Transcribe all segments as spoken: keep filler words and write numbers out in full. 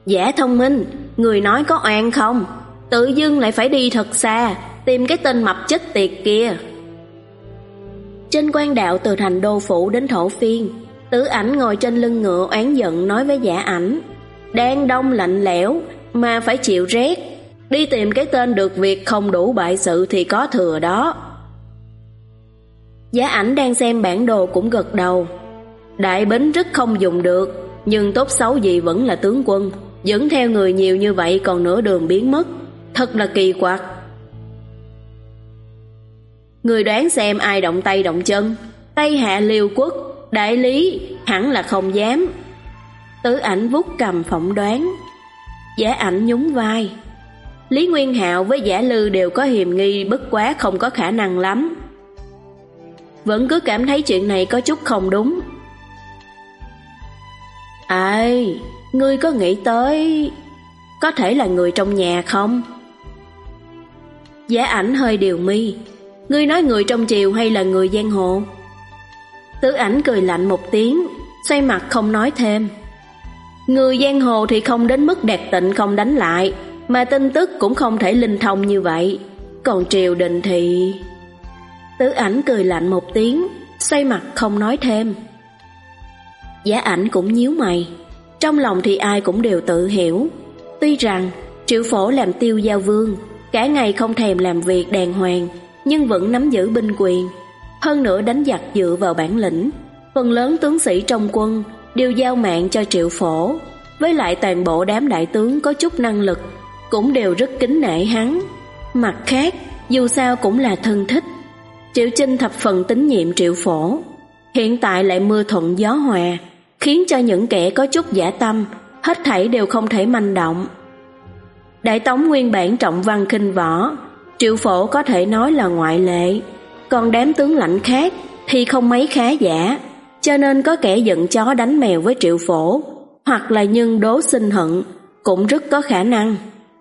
Giả thông minh, người nói có oan không? Tự dưng lại phải đi thật xa, tìm cái tên mập chết tiệt kia. Trên quan đạo từ thành đô phủ đến Thổ Phiên, Tử Ảnh ngồi trên lưng ngựa oán giận nói với Giả Ảnh: đang đông lạnh lẽo mà phải chịu rét, đi tìm cái tên được việc không đủ bại sự thì có thừa đó. Giả Ảnh đang xem bản đồ cũng gật đầu. Đại bính rất không dùng được, nhưng tốt xấu gì vẫn là tướng quân, dẫn theo người nhiều như vậy còn nửa đường biến mất, thật là kỳ quặc. Người đoán xem ai động tay động chân? Tây Hạ Liêu Quốc, Đại Lý hẳn là không dám. Tử Ảnh vuốt cầm phỏng đoán. Giả Ảnh nhún vai. Lý Nguyên Hạo với Giả Lư đều có hiềm nghi, bất quá không có khả năng lắm. Vẫn cứ cảm thấy chuyện này có chút không đúng. Ai, ngươi có nghĩ tới có thể là người trong nhà không? Giả Ảnh hơi điều mi. Ngươi nói người trong triều hay là người giang hồ? Tử Ảnh cười lạnh một tiếng, xoay mặt không nói thêm. Người giang hồ thì không đến mức Đạt Tịnh không đánh lại, mà tin tức cũng không thể linh thông như vậy. Còn triều đình thì... Tử Ảnh cười lạnh một tiếng, xoay mặt không nói thêm. Giả Ảnh cũng nhíu mày. Trong lòng thì ai cũng đều tự hiểu. Tuy rằng Triệu Phổ làm tiêu giao vương, cả ngày không thèm làm việc đàng hoàng, nhưng vẫn nắm giữ binh quyền. Hơn nữa đánh giặc dựa vào bản lĩnh. Phần lớn tướng sĩ trong quân đều giao mạng cho Triệu Phổ. Với lại toàn bộ đám đại tướng có chút năng lực cũng đều rất kính nể hắn. Mặt khác, dù sao cũng là thân thích. Triệu Chinh thập phần tín nhiệm Triệu Phổ. Hiện tại lại mưa thuận gió hòa, khiến cho những kẻ có chút dã tâm hết thảy đều không thể manh động. Đại Tống nguyên bản trọng văn khinh võ, Triệu Phổ có thể nói là ngoại lệ. Còn đám tướng lãnh khác thì không mấy khá giả, cho nên có kẻ giận chó đánh mèo với Triệu Phổ, hoặc là nhân đố sinh hận, cũng rất có khả năng.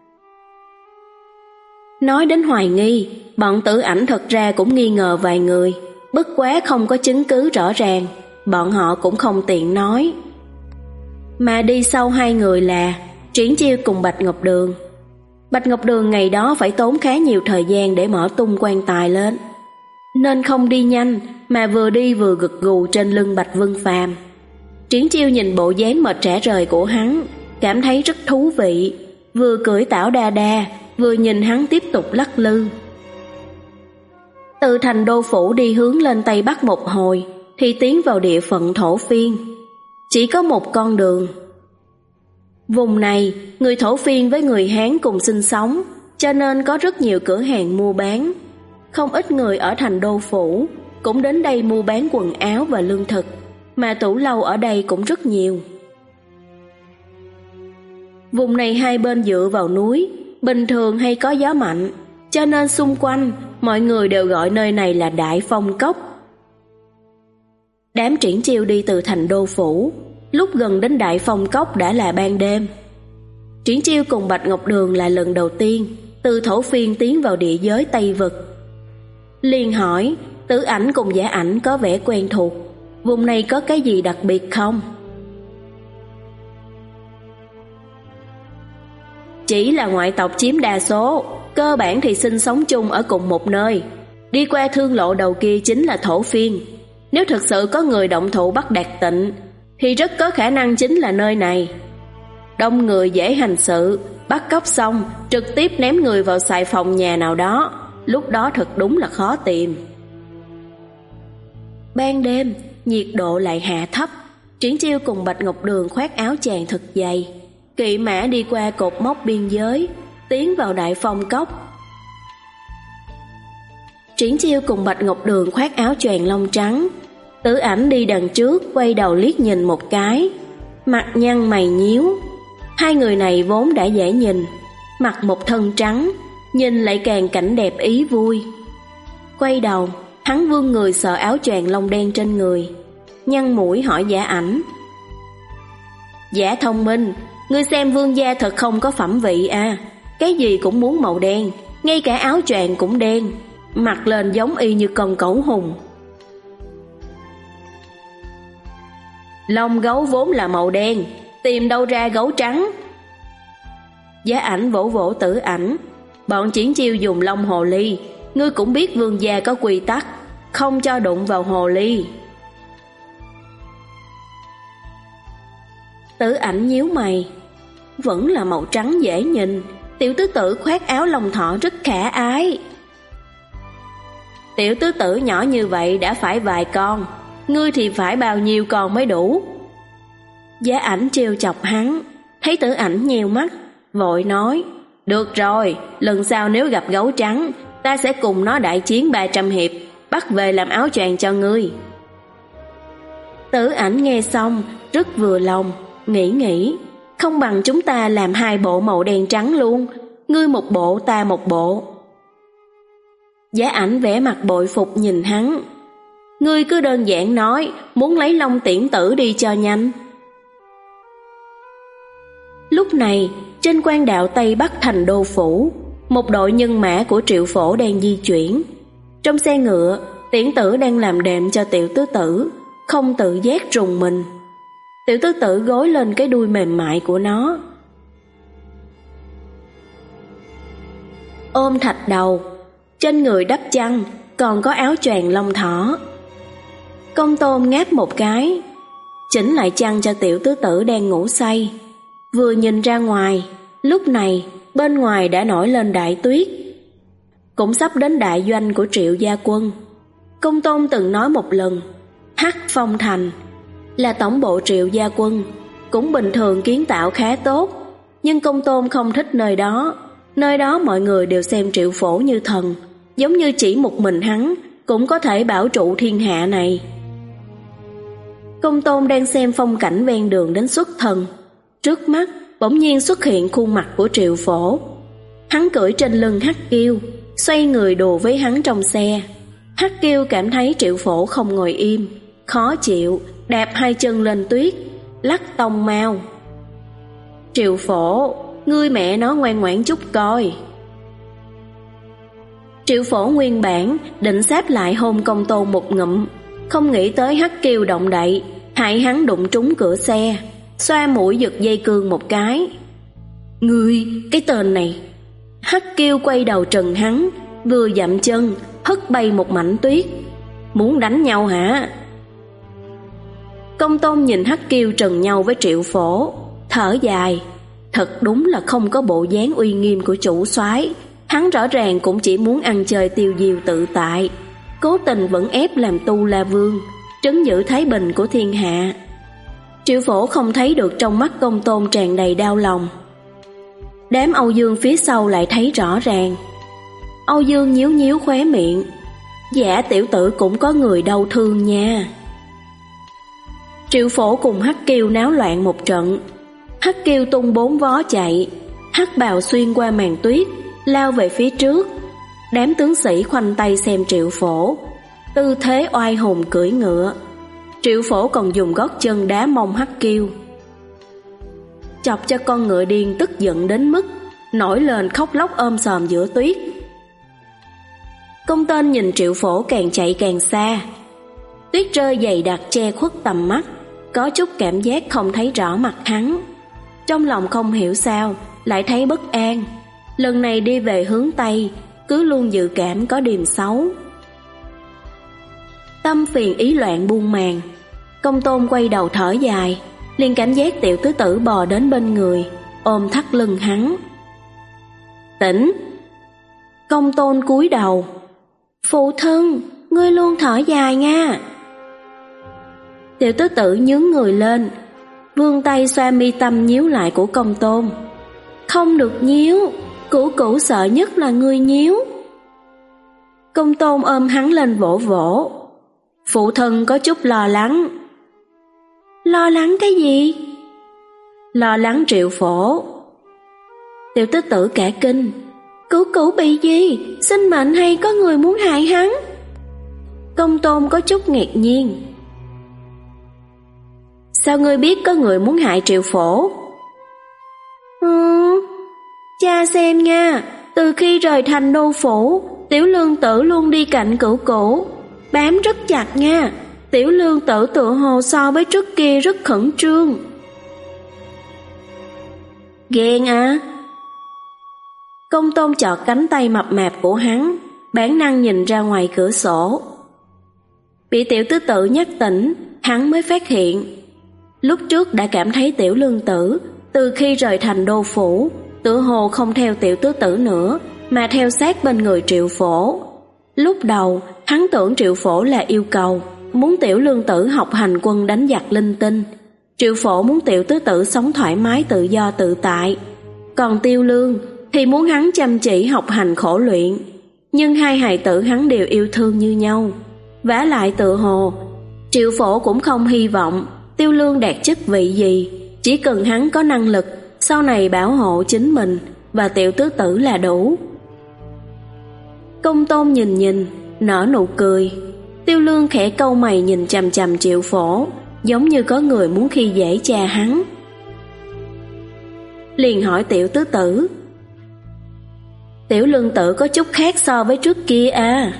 Nói đến hoài nghi, bọn Tử Ảnh thật ra cũng nghi ngờ vài người, bất quá không có chứng cứ rõ ràng, bọn họ cũng không tiện nói. Mà đi sau hai người là Triển Chiêu cùng Bạch Ngọc Đường. Bạch Ngọc Đường ngày đó phải tốn khá nhiều thời gian để mở tung quan tài lên, nên không đi nhanh mà vừa đi vừa gật gù trên lưng Bạch Vân Phàm. Triển Chiêu nhìn bộ dáng mệt rã rời của hắn, cảm thấy rất thú vị, vừa cưỡi tảo đa đa, vừa nhìn hắn tiếp tục lắc lư. Từ thành đô phủ đi hướng lên Tây Bắc một hồi, thì tiến vào địa phận Thổ Phiên. Chỉ có một con đường. Vùng này, người Thổ Phiên với người Hán cùng sinh sống, cho nên có rất nhiều cửa hàng mua bán. Không ít người ở thành đô phủ cũng đến đây mua bán quần áo và lương thực, mà tủ lâu ở đây cũng rất nhiều. Vùng này hai bên dựa vào núi, bình thường hay có gió mạnh, cho nên xung quanh mọi người đều gọi nơi này là Đại Phong Cốc. Đám Triển Chiêu đi từ thành đô phủ, lúc gần đến Đại Phong Cốc đã là ban đêm. Triển Chiêu cùng Bạch Ngọc Đường là lần đầu tiên từ Thổ Phiên tiến vào địa giới Tây Vực. Liền hỏi, Tử Ảnh cùng Giả Ảnh có vẻ quen thuộc, vùng này có cái gì đặc biệt không? Chỉ là ngoại tộc chiếm đa số, cơ bản thì sinh sống chung ở cùng một nơi. Đi qua thương lộ đầu kia chính là Thổ Phiên. Nếu thực sự có người động thủ bắt Đạt Tịnh, thì rất có khả năng chính là nơi này. Đông người dễ hành sự, bắt cóc xong trực tiếp ném người vào xài phòng nhà nào đó, lúc đó thật đúng là khó tìm. Ban đêm, nhiệt độ lại hạ thấp. Triển Chiêu cùng Bạch Ngọc Đường khoác áo choàng thật dày, kỵ mã đi qua cột mốc biên giới, tiến vào Đại Phong Cốc. Triển Chiêu cùng Bạch Ngọc Đường khoác áo choàng lông trắng, Tử Ảnh đi đằng trước, quay đầu liếc nhìn một cái, mặt nhăn mày nhíu. Hai người này vốn đã dễ nhìn, mặc một thân trắng, nhìn lại càng cảnh đẹp ý vui. Quay đầu, hắn vươn người sờ áo choàng lông đen trên người, nhăn mũi hỏi Giả Ảnh. Giả thông minh, ngươi xem vương gia thật không có phẩm vị à, cái gì cũng muốn màu đen, ngay cả áo choàng cũng đen, mặc lên giống y như con cẩu hùng. Lông gấu vốn là màu đen, tìm đâu ra gấu trắng, Giá Ảnh vỗ vỗ Tử Ảnh. Bọn Triển Chiêu dùng lông hồ ly, ngươi cũng biết vương gia có quy tắc, không cho đụng vào hồ ly. Tử Ảnh nhíu mày. Vẫn là màu trắng dễ nhìn, tiểu tứ tử khoác áo lông thỏ rất khả ái. Tiểu tứ tử nhỏ như vậy đã phải vài con, ngươi thì phải bao nhiêu con mới đủ? Giá Ảnh trêu chọc hắn, thấy Tử Ảnh nheo mắt, vội nói, được rồi, lần sau nếu gặp gấu trắng, ta sẽ cùng nó đại chiến ba trăm hiệp, bắt về làm áo choàng cho ngươi. Tử Ảnh nghe xong, rất vừa lòng, nghĩ nghĩ, không bằng chúng ta làm hai bộ màu đen trắng luôn, ngươi một bộ ta một bộ. Giá Ảnh vẻ mặt bội phục nhìn hắn. Ngươi cứ đơn giản nói, muốn lấy Long Tiễn Tử đi cho nhanh. Lúc này, trên quan đạo Tây Bắc thành đô phủ, một đội nhân mã của Triệu Phổ đang di chuyển. Trong xe ngựa, Tiễn Tử đang làm đệm cho tiểu tứ tử, không tự giác rùng mình. Tiểu tứ tử gối lên cái đuôi mềm mại của nó, ôm thạch đầu, trên người đắp chăn, còn có áo choàng lông thỏ. Công Tôn ngáp một cái, chỉnh lại chăn cho tiểu tứ tử đang ngủ say. Vừa nhìn ra ngoài, lúc này bên ngoài đã nổi lên đại tuyết, cũng sắp đến đại doanh của Triệu gia quân. Công Tôn từng nói một lần, Hắc Phong Thành là tổng bộ Triệu gia quân, cũng bình thường kiến tạo khá tốt, nhưng Công Tôn không thích nơi đó. Nơi đó mọi người đều xem Triệu Phổ như thần, giống như chỉ một mình hắn cũng có thể bảo trụ thiên hạ này. Công Tôn đang xem phong cảnh ven đường đến xuất thần, trước mắt bỗng nhiên xuất hiện khuôn mặt của Triệu Phổ. Hắn cưỡi trên lưng Hắc Kiêu, xoay người đùa với hắn trong xe. Hắc Kiêu cảm thấy Triệu Phổ không ngồi im, khó chịu, đạp hai chân lên tuyết, lắc tông mau. Triệu Phổ, ngươi mẹ nó ngoan ngoãn chút coi. Triệu Phổ nguyên bản định xếp lại hôn Công Tôn một ngụm, không nghĩ tới Hắc Kiêu động đậy, hại hắn đụng trúng cửa xe, xoa mũi giật dây cương một cái. Ngươi, cái tên này! Hắc Kiêu quay đầu trừng hắn, vừa dậm chân, hất bay một mảnh tuyết. Muốn đánh nhau hả? Công Tôn nhìn Hắc Kiêu trừng nhau với Triệu Phổ, thở dài. Thật đúng là không có bộ dáng uy nghiêm của chủ soái. Hắn rõ ràng cũng chỉ muốn ăn chơi tiêu diêu tự tại, cố tình vẫn ép làm tu la vương, trấn giữ thái bình của thiên hạ. Triệu Phổ không thấy được trong mắt Công Tôn tràn đầy đau lòng. Đám Âu Dương phía sau lại thấy rõ ràng. Âu Dương nhíu nhíu khóe miệng. Dạ tiểu tử cũng có người đau thương nha. Triệu Phổ cùng Hắc Kiêu náo loạn một trận. Hắc Kiêu tung bốn vó chạy, hắc bào xuyên qua màn tuyết, lao về phía trước. Đám tướng sĩ khoanh tay xem Triệu Phổ, tư thế oai hùng cưỡi ngựa. Triệu Phổ còn dùng gót chân đá mông Hắc Kiêu, chọc cho con ngựa điên tức giận đến mức nổi lên khóc lóc ôm sòm giữa tuyết. Công Tên nhìn Triệu Phổ càng chạy càng xa, tuyết rơi dày đặc che khuất tầm mắt, có chút cảm giác không thấy rõ mặt hắn. Trong lòng không hiểu sao lại thấy bất an. Lần này đi về hướng Tây, cứ luôn dự cảm có điềm xấu. Tâm phiền ý loạn buông màn, Công Tôn quay đầu thở dài, liền cảm giác tiểu tứ tử bò đến bên người, ôm thắt lưng hắn. Tỉnh! Công Tôn cúi đầu. Phụ thân, ngươi luôn thở dài nha. Tiểu tứ tử nhướng người lên, vươn tay xoa mi tâm nhíu lại của Công Tôn. Không được nhíu, cửu cửu sợ nhất là ngươi nhíu. Công Tôn ôm hắn lên vỗ vỗ. Phụ thân có chút lo lắng. Lo lắng cái gì? Lo lắng Triệu Phổ. Tiểu tứ tử cả kinh. Cửu cửu bị gì? Sinh mệnh hay có người muốn hại hắn? Công Tôn có chút ngạc nhiên. Sao ngươi biết có người muốn hại Triệu Phổ? Ừ, cha xem nha, từ khi rời thành đô phủ, Tiểu Lương Tử luôn đi cạnh cửu cửu, bám rất chặt nha. Tiểu Lương Tử tựa hồ so với trước kia rất khẩn trương. Ghen à? Công Tôn chọt cánh tay mập mạp của hắn, bản năng nhìn ra ngoài cửa sổ. Bị Tiểu Tứ Tử nhắc tỉnh, hắn mới phát hiện. Lúc trước đã cảm thấy Tiểu Lương Tử, từ khi rời thành đô phủ, tựa hồ không theo Tiểu Tứ Tử nữa, mà theo sát bên người Triệu Phổ. Lúc đầu, hắn tưởng Triệu Phổ là yêu cầu, muốn Tiểu Lương Tử học hành quân đánh giặc linh tinh. Triệu Phổ muốn Tiểu Tứ Tử sống thoải mái tự do tự tại. Còn Tiêu Lương thì muốn hắn chăm chỉ học hành khổ luyện. Nhưng hai hài tử hắn đều yêu thương như nhau. Vả lại tự hồ, Triệu Phổ cũng không hy vọng Tiêu Lương đạt chức vị gì, chỉ cần hắn có năng lực, sau này bảo hộ chính mình và Tiểu Tứ Tử là đủ. Công Tôn nhìn nhìn, nở nụ cười. Tiêu Lương khẽ cau mày nhìn chằm chằm Triệu Phổ, giống như có người muốn khi dễ cha hắn. Liền hỏi Tiểu Tứ Tử: Tiểu Lương Tử có chút khác so với trước kia à?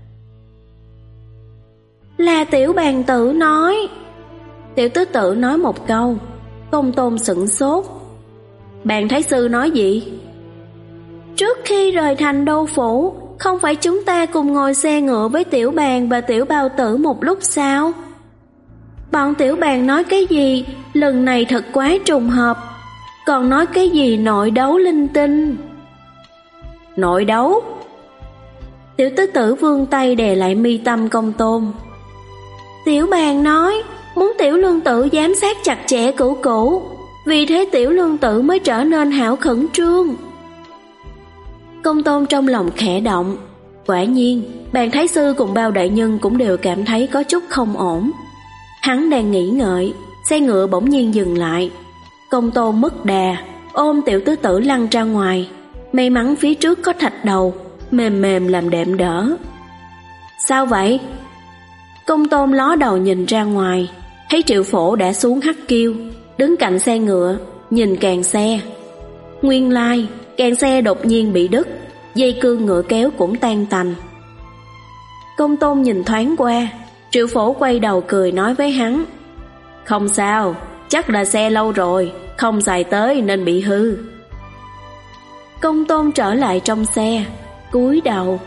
Là Tiểu Bàn Tử nói. Tiểu Tứ Tử nói một câu. Công Tôn sửng sốt. Bàn Thái Sư nói gì? Trước khi rời thành đô phủ, không phải chúng ta cùng ngồi xe ngựa với Tiểu Bàn và Tiểu Bao Tử một lúc sao? Bọn Tiểu Bàn nói cái gì lần này thật quá trùng hợp, còn nói cái gì nội đấu linh tinh. Nội đấu? Tiểu Tứ Tử vươn tay đè lại mi tâm Công Tôn. Tiểu Bàn nói muốn Tiểu Lương Tử giám sát chặt chẽ Cửu Cửu, vì thế Tiểu Lương Tử mới trở nên hảo khẩn trương. Công Tôn trong lòng khẽ động. Quả nhiên, Bàn Thái Sư cùng Bao đại nhân cũng đều cảm thấy có chút không ổn. Hắn đang nghĩ ngợi, xe ngựa bỗng nhiên dừng lại. Công Tôn mất đà, ôm Tiểu Tứ Tử lăn ra ngoài. May mắn phía trước có thạch đầu, mềm mềm làm đệm đỡ. Sao vậy? Công Tôn ló đầu nhìn ra ngoài, thấy Triệu Phổ đã xuống Hắc Kiêu, đứng cạnh xe ngựa, nhìn càng xe. Nguyên lai, càng xe đột nhiên bị đứt, dây cương ngựa kéo cũng tan tành. Công Tôn nhìn thoáng qua, Triệu Phổ quay đầu cười nói với hắn: Không sao, chắc là xe lâu rồi, không xài tới nên bị hư. Công Tôn trở lại trong xe, cúi đầu.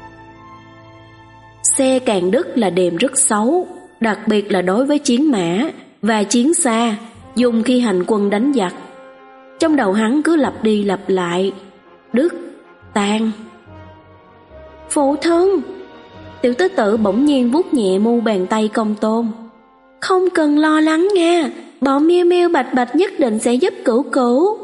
Xe càng đứt là đềm rất xấu, đặc biệt là đối với chiến mã và chiến xa, dùng khi hành quân đánh giặc. Trong đầu hắn cứ lặp đi lặp lại: đứt, tan. Phụ thân! Tiểu Tứ Tử bỗng nhiên vuốt nhẹ mu bàn tay Công Tôn. Không cần lo lắng nha, bọn Miêu Miêu Bạch Bạch nhất định sẽ giúp Cửu Cửu.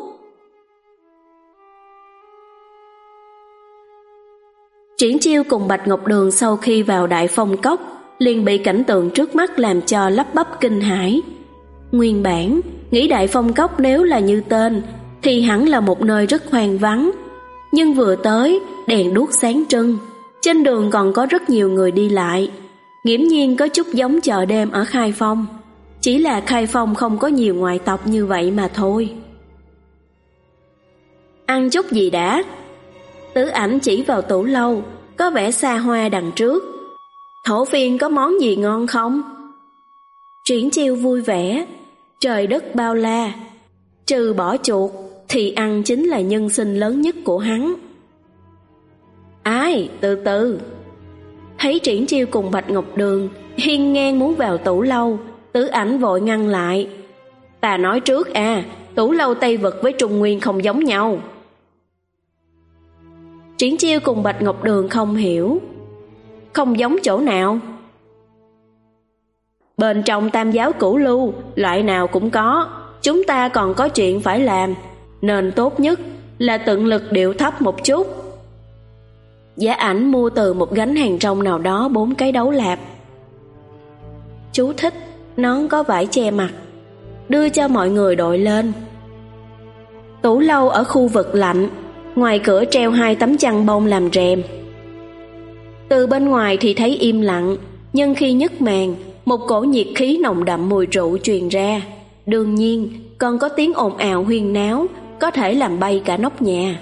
Triển Chiêu cùng Bạch Ngọc Đường sau khi vào Đại Phong Cốc liền bị cảnh tượng trước mắt làm cho lắp bắp kinh hãi. Nguyên bản nghĩ Đại Phong Cốc nếu là như tên thì hẳn là một nơi rất hoang vắng, nhưng vừa tới đèn đuốc sáng trưng, trên đường còn có rất nhiều người đi lại, nghiễm nhiên có chút giống chợ đêm ở Khai Phong, chỉ là Khai Phong không có nhiều ngoại tộc như vậy mà thôi. Ăn chút gì đã? Tứ Ảnh chỉ vào tủ lâu, có vẻ xa hoa đằng trước. Thổ phiên có món gì ngon không? Triển Chiêu vui vẻ. Trời đất bao la, trừ bỏ chuột thì ăn chính là nhân sinh lớn nhất của hắn. Ai, từ từ. Thấy Triển Chiêu cùng Bạch Ngọc Đường hiên ngang muốn vào tủ lâu, Tứ Ảnh vội ngăn lại. Ta nói trước à, tủ lâu Tây Vực với Trung Nguyên không giống nhau. Triển Chiêu cùng Bạch Ngọc Đường không hiểu. Không giống chỗ nào? Bên trong Tam giáo Cửu Lưu, loại nào cũng có, chúng ta còn có chuyện phải làm, nên tốt nhất là tận lực điệu thấp một chút. Giá Ảnh mua từ một gánh hàng rong nào đó bốn cái đấu lạp. Chú thích: nón có vải che mặt, đưa cho mọi người đội lên. Tủ lâu ở khu vực lạnh, ngoài cửa treo hai tấm chăn bông làm rèm. Từ bên ngoài thì thấy im lặng, nhưng khi nhấc màn, một cổ nhiệt khí nồng đậm mùi rượu truyền ra. Đương nhiên, còn có tiếng ồn ào huyên náo, có thể làm bay cả nóc nhà.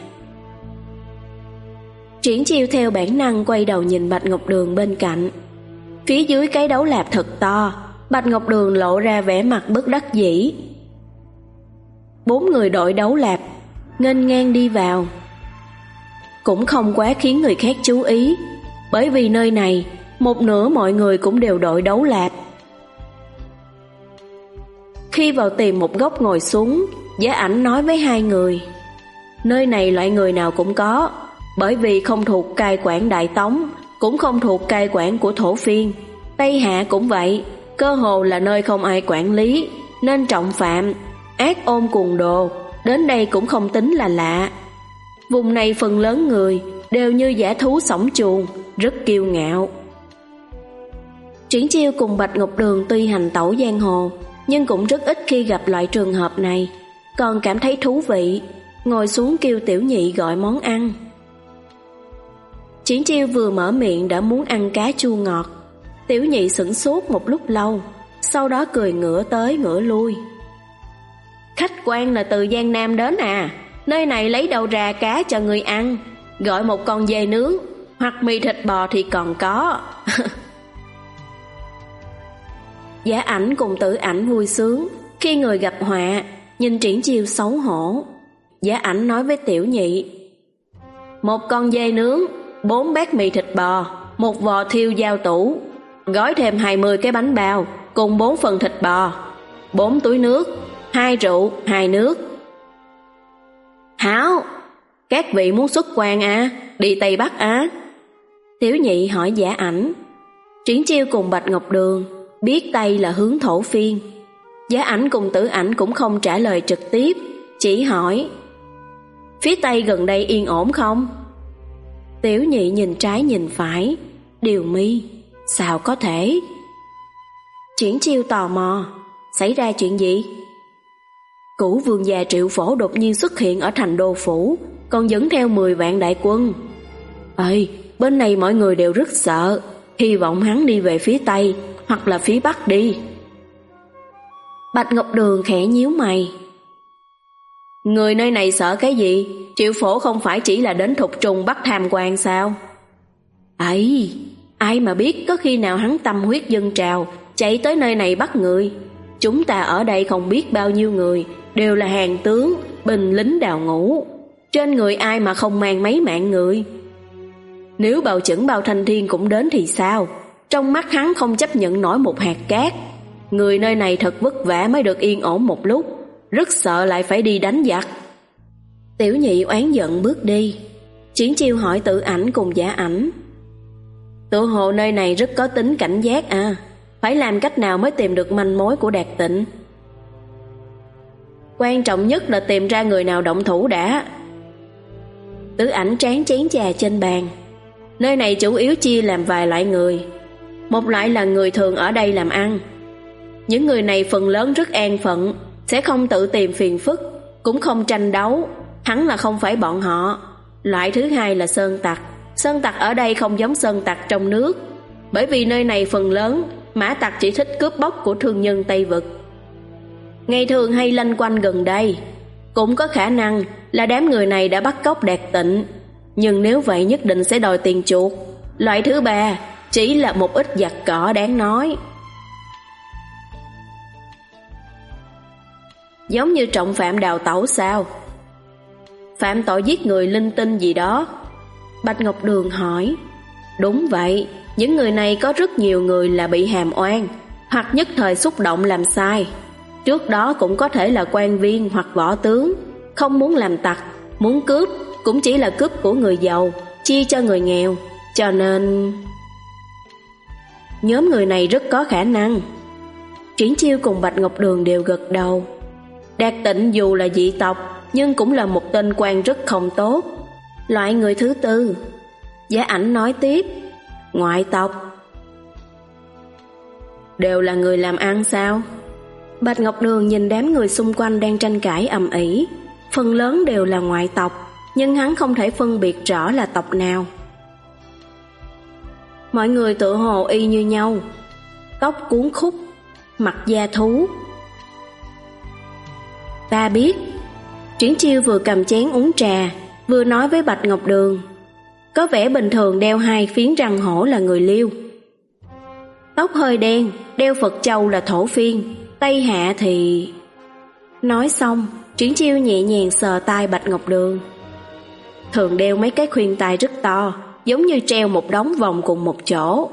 Triển Chiêu theo bản năng quay đầu nhìn Bạch Ngọc Đường bên cạnh. Phía dưới cái đấu lạp thật to, Bạch Ngọc Đường lộ ra vẻ mặt bất đắc dĩ. Bốn người đội đấu lạp nghênh ngang đi vào. cũng không quá khiến người khác chú ý, bởi vì nơi này một nửa mọi người cũng đều đội đấu lạp. Khi vào tìm một góc ngồi xuống, Giá Ảnh nói với hai người: nơi này loại người nào cũng có, bởi vì không thuộc cai quản Đại Tống, cũng không thuộc cai quản của Thổ Phiên. Tây Hạ cũng vậy, cơ hồ là nơi không ai quản lý, nên trọng phạm, ác ôn cuồng đồ, đến đây cũng không tính là lạ. Vùng này phần lớn người đều như dã thú sổng chuồng, rất kiêu ngạo. Triển Chiêu cùng Bạch Ngọc Đường tuy hành tẩu giang hồ, nhưng cũng rất ít khi gặp loại trường hợp này, còn cảm thấy thú vị, ngồi xuống kêu Tiểu Nhị gọi món ăn. Triển Chiêu vừa mở miệng đã muốn ăn cá chua ngọt. Tiểu Nhị sửng sốt một lúc lâu, sau đó cười ngửa tới ngửa lui. Khách quan là từ Giang Nam đến à? Nơi này lấy đâu ra cá cho người ăn? Gọi một con dê nướng, hoặc mì thịt bò thì còn có. Giá Ảnh cùng Tử Ảnh vui sướng khi người gặp họa, nhìn Triển Chiêu xấu hổ. Giá Ảnh nói với Tiểu Nhị: một con dê nướng, bốn bát mì thịt bò, một vò thiêu dao tủ, gói thêm hai mươi cái bánh bao cùng bốn phần thịt bò, bốn túi nước, hai rượu, hai nước. Hảo, các vị muốn xuất quan à? Đi Tây Bắc à? Tiểu Nhị hỏi Giá Ảnh. Triển Chiêu cùng Bạch Ngọc Đường biết Tây là hướng Thổ Phiên. Giá Ảnh cùng Tử Ảnh cũng không trả lời trực tiếp, chỉ hỏi: phía Tây gần đây yên ổn không? Tiểu Nhị nhìn trái nhìn phải, điều mi: sao có thể? Triển Chiêu tò mò: xảy ra chuyện gì? Cửu vương gia Triệu Phổ đột nhiên xuất hiện ở thành đô phủ, còn dẫn theo mười vạn đại quân. Ê, bên này mọi người đều rất sợ, hy vọng hắn đi về phía Tây hoặc là phía Bắc đi. Bạch Ngọc Đường khẽ nhíu mày. Người nơi này sợ cái gì? Triệu Phổ không phải chỉ là đến Thục Trung bắt tham quan sao? Ấy, ai mà biết có khi nào hắn tâm huyết dâng trào chạy tới nơi này bắt người. Chúng ta ở đây không biết bao nhiêu người, đều là hàng tướng, binh lính đào ngũ, trên người ai mà không mang mấy mạng người. Nếu Bào Chững Bào Thanh Thiên cũng đến thì sao? Trong mắt hắn không chấp nhận nổi một hạt cát. Người nơi này thật vất vả mới được yên ổn một lúc, rất sợ lại phải đi đánh giặc. Tiểu Nhị oán giận bước đi. Triển Chiêu hỏi Tử Ảnh cùng Giá Ảnh: tự hồ nơi này rất có tính cảnh giác à, phải làm cách nào mới tìm được manh mối của Đạt Tịnh? Quan trọng nhất là tìm ra người nào động thủ đã. Tử Ảnh tráng chén trà trên bàn. Nơi này chủ yếu chia làm vài loại người. Một loại là người thường ở đây làm ăn. Những người này phần lớn rất an phận, sẽ không tự tìm phiền phức, cũng không tranh đấu, hắn là không phải bọn họ. Loại thứ hai là sơn tặc. Sơn tặc ở đây không giống sơn tặc trong nước, bởi vì nơi này phần lớn mã tặc chỉ thích cướp bóc của thương nhân Tây Vực. Ngày thường hay lanh quanh gần đây. Cũng có khả năng là đám người này đã bắt cóc Đạt Tịnh, nhưng nếu vậy nhất định sẽ đòi tiền chuộc. Loại thứ ba chỉ là một ít giặc cỏ đáng nói, giống như trọng phạm đào tẩu sao? Phạm tội giết người linh tinh gì đó? Bạch Ngọc Đường hỏi. Đúng vậy, những người này có rất nhiều người là bị hàm oan, hoặc nhất thời xúc động làm sai. Trước đó cũng có thể là quan viên hoặc võ tướng, không muốn làm tặc, muốn cướp cũng chỉ là cướp của người giàu, chia cho người nghèo. Cho nên nhóm người này rất có khả năng. Triển Chiêu cùng Bạch Ngọc Đường đều gật đầu. Đạt Tịnh dù là dị tộc, nhưng cũng là một tên quan rất không tốt. Loại người thứ tư. Giá Ảnh nói tiếp: ngoại tộc. Đều là người làm ăn sao? Bạch Ngọc Đường nhìn đám người xung quanh đang tranh cãi ầm ĩ, phần lớn đều là ngoại tộc, nhưng hắn không thể phân biệt rõ là tộc nào. Mọi người tự hồ y như nhau, tóc cuốn khúc, mặt da thú. Ta biết. Triển Chiêu vừa cầm chén uống trà, vừa nói với Bạch Ngọc Đường. Có vẻ bình thường đeo hai phiến răng hổ là người Liêu. Tóc hơi đen, đeo Phật châu là Thổ Phiên. Tây Hạ thì... Nói xong, Triển Chiêu nhẹ nhàng sờ tai Bạch Ngọc Đường. thường đeo mấy cái khuyên tai rất to, giống như treo một đống vòng cùng một chỗ.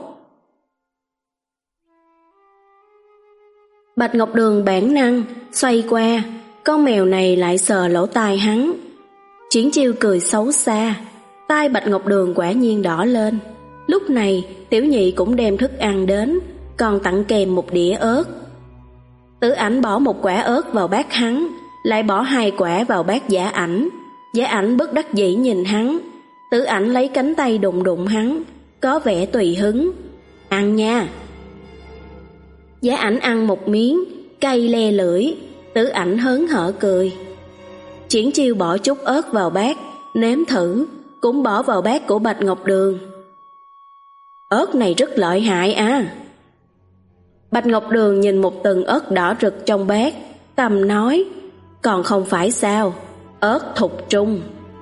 Bạch Ngọc Đường bản năng xoay qua, con mèo này lại sờ lỗ tai hắn. Triển Chiêu cười xấu xa, tai Bạch Ngọc Đường quả nhiên đỏ lên. Lúc này Tiểu Nhị cũng đem thức ăn đến, còn tặng kèm một đĩa ớt. Tử Ảnh bỏ một quả ớt vào bát hắn, lại bỏ hai quả vào bát Giả Ảnh. Giả Ảnh bất đắc dĩ nhìn hắn. Tử Ảnh lấy cánh tay đụng đụng hắn, có vẻ tùy hứng. Ăn nha. Giả Ảnh ăn một miếng, cay le lưỡi. Tử Ảnh hớn hở cười. Triển Chiêu bỏ chút ớt vào bát, nếm thử, cũng bỏ vào bát của Bạch Ngọc Đường. Ớt này rất lợi hại à. Bạch Ngọc Đường nhìn một tầng ớt đỏ rực trong bát, tầm nói, còn không phải sao, ớt thục trung.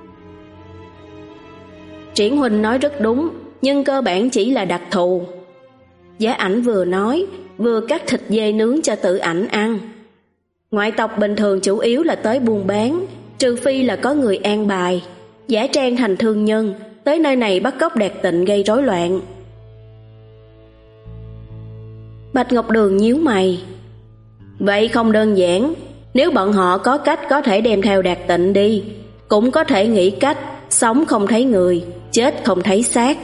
Triển huynh nói rất đúng, nhưng cơ bản chỉ là đặc thù. Giả Ảnh vừa nói, vừa cắt thịt dê nướng cho Tử Ảnh ăn. Ngoại tộc bình thường chủ yếu là tới buôn bán, trừ phi là có người an bài, giả trang thành thương nhân, tới nơi này bắt cóc Đạt Tịnh gây rối loạn. Bạch Ngọc Đường nhíu mày. Vậy không đơn giản, nếu bọn họ có cách có thể đem theo Đạt Tịnh đi, cũng có thể nghĩ cách sống không thấy người, chết không thấy xác.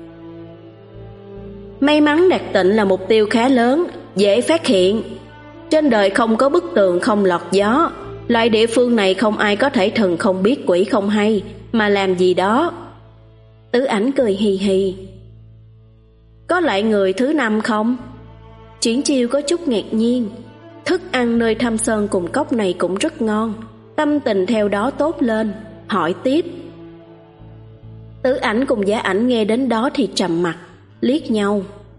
May mắn Đạt Tịnh là mục tiêu khá lớn, dễ phát hiện. Trên đời không có bức tường không lọt gió, loại địa phương này không ai có thể thần không biết quỷ không hay mà làm gì đó. Tử Ảnh cười hì hì. Có loại người thứ năm không? Triển Chiêu có chút ngạc nhiên. Thức ăn nơi Thâm Sơn cùng cốc này cũng rất ngon, tâm tình theo đó tốt lên, hỏi tiếp. Tử Ảnh cùng Giả Ảnh nghe đến đó thì trầm mặt, liếc nhau.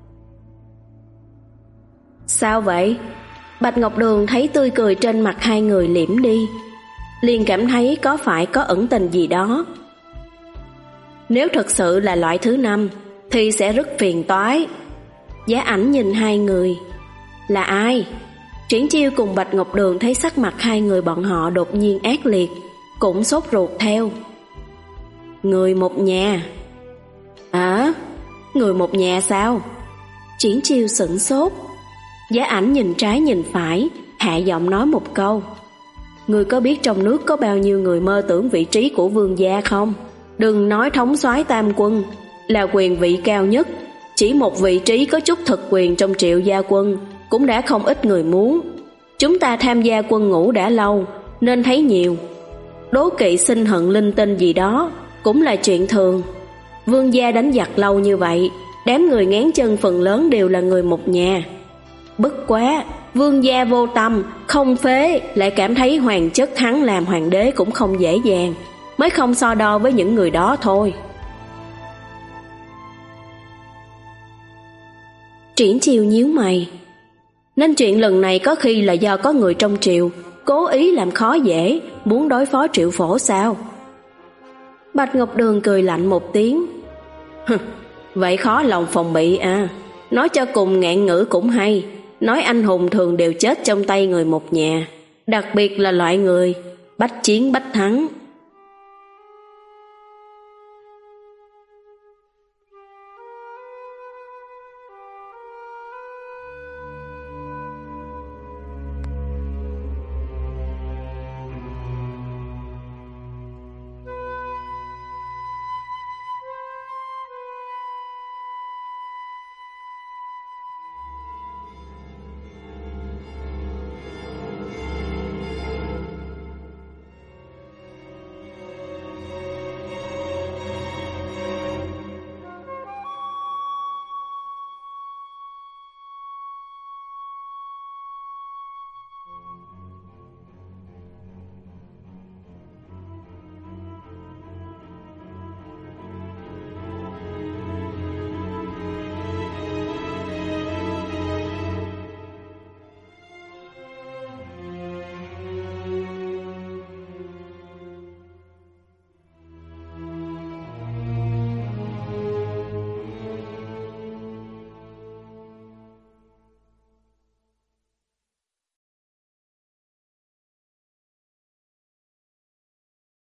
Sao vậy? Bạch Ngọc Đường thấy tươi cười trên mặt hai người liễm đi, liền cảm thấy có phải có ẩn tình gì đó. Nếu thật sự là loại thứ năm thì sẽ rất phiền toái. Giả Ảnh nhìn hai người. Là ai? Triển Chiêu cùng Bạch Ngọc Đường thấy sắc mặt hai người bọn họ đột nhiên ác liệt, cũng sốt ruột theo. Người một nhà. À, người một nhà sao? Triển Chiêu sửng sốt. Giả Ảnh nhìn trái nhìn phải, hạ giọng nói một câu. Người có biết trong nước có bao nhiêu người mơ tưởng vị trí của vương gia không? Đừng nói thống soái tam quân là quyền vị cao nhất, chỉ một vị trí có chút thực quyền trong Triệu gia quân cũng đã không ít người muốn. Chúng ta tham gia quân ngũ đã lâu nên thấy nhiều. Đố kỵ sinh hận linh tinh gì đó cũng là chuyện thường. Vương gia đánh giặc lâu như vậy, đám người ngán chân phần lớn đều là người một nhà. Bất quá, vương gia vô tâm, không phế, lại cảm thấy hoàng chất hắn làm hoàng đế cũng không dễ dàng, mới không so đo với những người đó thôi. Triển Chiêu nhíu mày. Nên chuyện lần này có khi là do có người trong Triệu cố ý làm khó dễ, muốn đối phó Triệu Phổ sao? Bạch Ngọc Đường cười lạnh một tiếng. Vậy khó lòng phòng bị à? Nói cho cùng ngạn ngữ cũng hay, nói anh hùng thường đều chết trong tay người một nhà, đặc biệt là loại người bách chiến bách thắng.